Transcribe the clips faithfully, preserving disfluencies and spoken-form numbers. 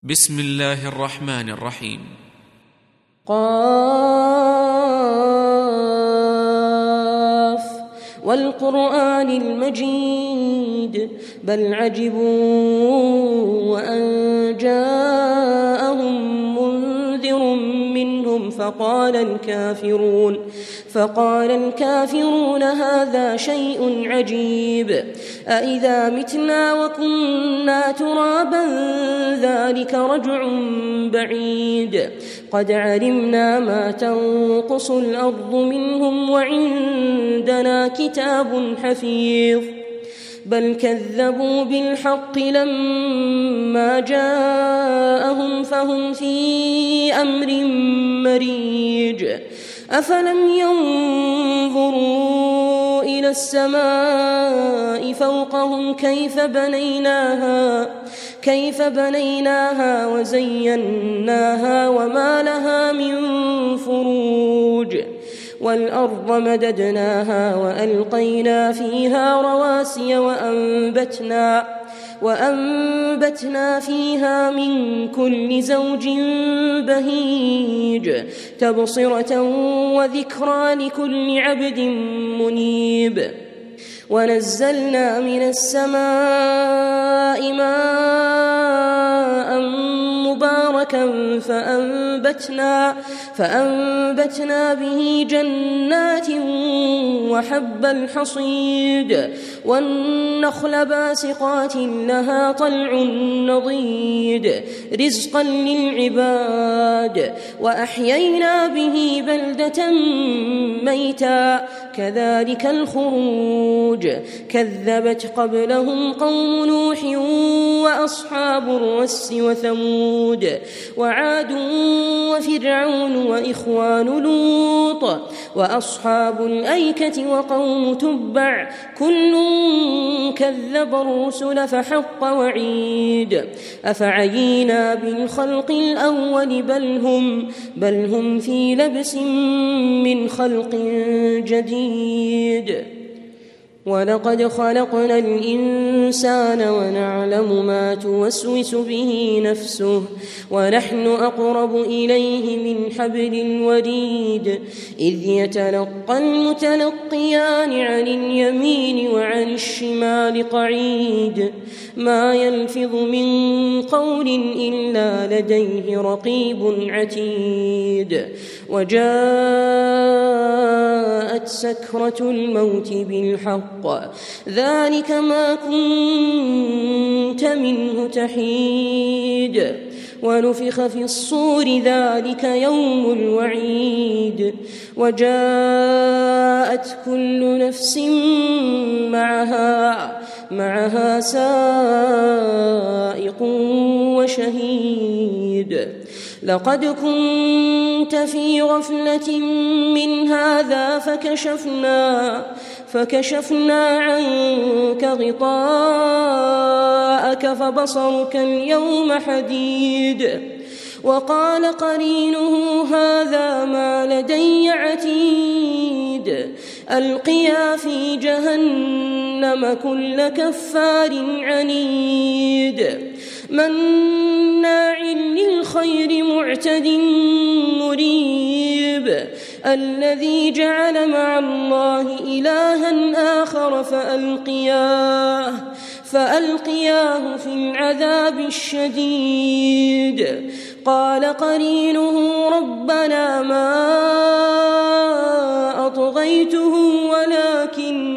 بسم الله الرحمن الرحيم. قاف والقرآن المجيد بل عجبوا وأن جاءهم منذر منهم فقال الكافرون فقال الكافرون هذا شيء عجيب أإذا متنا وكنا ترابا ذلك رجع بعيد قد علمنا ما تنقص الأرض منهم وعندنا كتاب حفيظ بل كذبوا بالحق لما جاءهم فهم في أمر مريج أفلم ينظروا إلى السماء فوقهم كيف بنيناها كيف بنيناها وزيناها وما لها من فروج والأرض مددناها وألقينا فيها رواسي وأنبتنا وأنبتنا فيها من كل زوج بهيج تبصرة وذكرى لكل عبد منيب ونزلنا من السماء ماء مباركا فأنبتنا, فأنبتنا به جنات وحب الحصيد والنخل باسقات لها طلع نضيد رزقا للعباد وأحيينا به بلدة ميتا كذلك الخروج كذبت قبلهم قوم نوح وأصحاب الرس وثمود وعاد وفرعون وإخوان لوط وأصحاب الأيكة وقوم تبع كل كذب الرسل فحق وعيد أفعينا بالخلق الأول بل هم, بل هم في لبس من خلق جديد ولقد خلقنا الإنسان ونعلم ما توسوس به نفسه ونحن أقرب إليه من حبل الوريد إذ يتلقى المتلقيان عن اليمين وعن الشمال قعيد ما يلفظ من قول إلا لديه رقيب عتيد وجاءت سكرة الموت بالحق ذلك ما كنت منه تحيد ونفخ في الصور ذلك يوم الوعيد وجاءت كل نفس معها معها سائق وشهيد لقد كنت في غفلة من هذا فكشفنا فكشفنا عنك غطاءك فبصرك اليوم حديد وقال قرينه هذا ما لدي عتيد ألقيا في جهنم كل كفار عنيد مناع للخير معتد مريب الذي جعل مع الله إلها آخر فألقياه فألقياه في العذاب الشديد قال قرينه ربنا ما أطغيته ولكن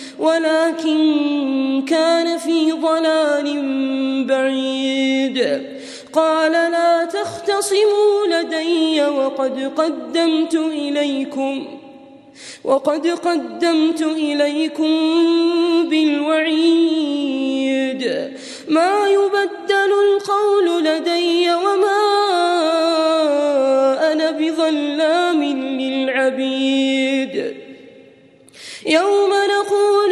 ولكن كان في ضلال بعيد قال لا تختصموا لدي وقد قدمت إليكم وقد قدمت إليكم بالوعيد ما يبدل القول لدي وما أنا بظلام للعبيد يوم نقول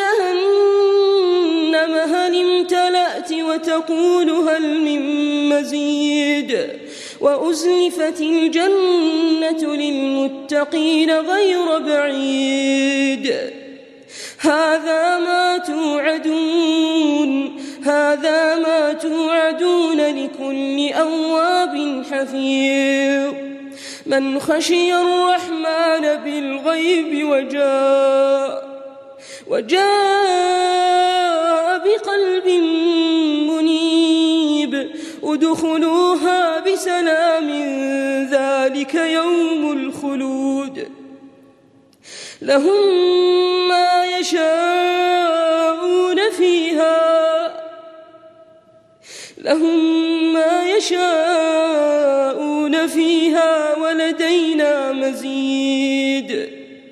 لجهنم هل امتلأت وتقول هل من مزيد وأزلفت الجنة للمتقين غير بعيد هذا ما توعدون هذا ما توعدون لكل أواب حفيظ من خشي الرحمن بالغيب وجاء وجاء بقلب منيب ادخلوها بسلام ذلك يوم الخلود لهم ما يشاءون فيها لهم ما يشاءون فيها ولدينا مزيد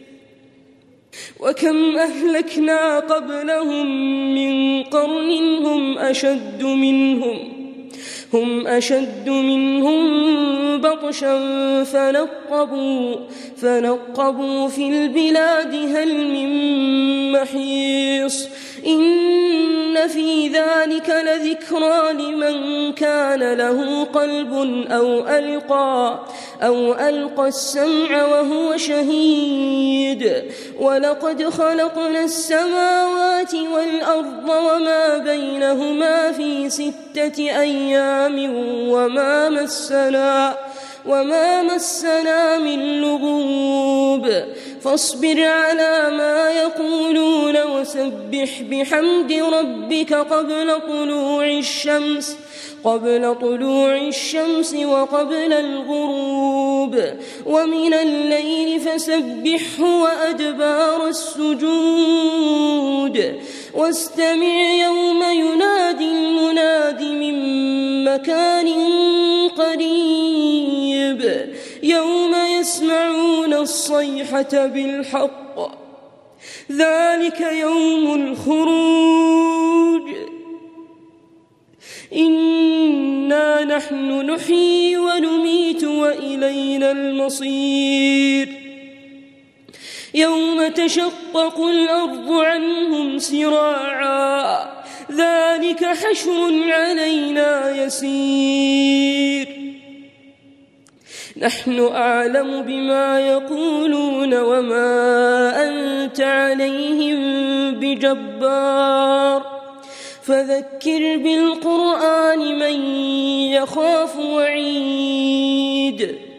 وكم أهلكنا قبلهم من قرن هم أشد منهم هم أشد منهم بطشا فنقبوا فنقبوا في البلاد هل من محيص إن في ذلك لذكرى لمن كان له قلب أو ألقى أو ألقى السمع وهو شهيد ولقد خلقنا السماوات والأرض وما بينهما في ستة أيام وما مسنا وما مسنا من لغوب فاصبر على ما يقولون وسبح بحمد ربك قبل طلوع الشمس قبل طلوع الشمس وقبل الغروب ومن الليل فسبحه وأدبار السجود واستمع يوم ينادي المناد من مكان قريب يوم يسمعون الصيحة بالحق ذلك يوم الخروج إنا نحن نحيي ونميت وإلينا المصير يوم تشقق الأرض عنهم سراعا ذلك حشر علينا يسير نحن أعلم بما يقولون وما أنت عليهم بجبار فذكر بالقرآن من يخاف وعيد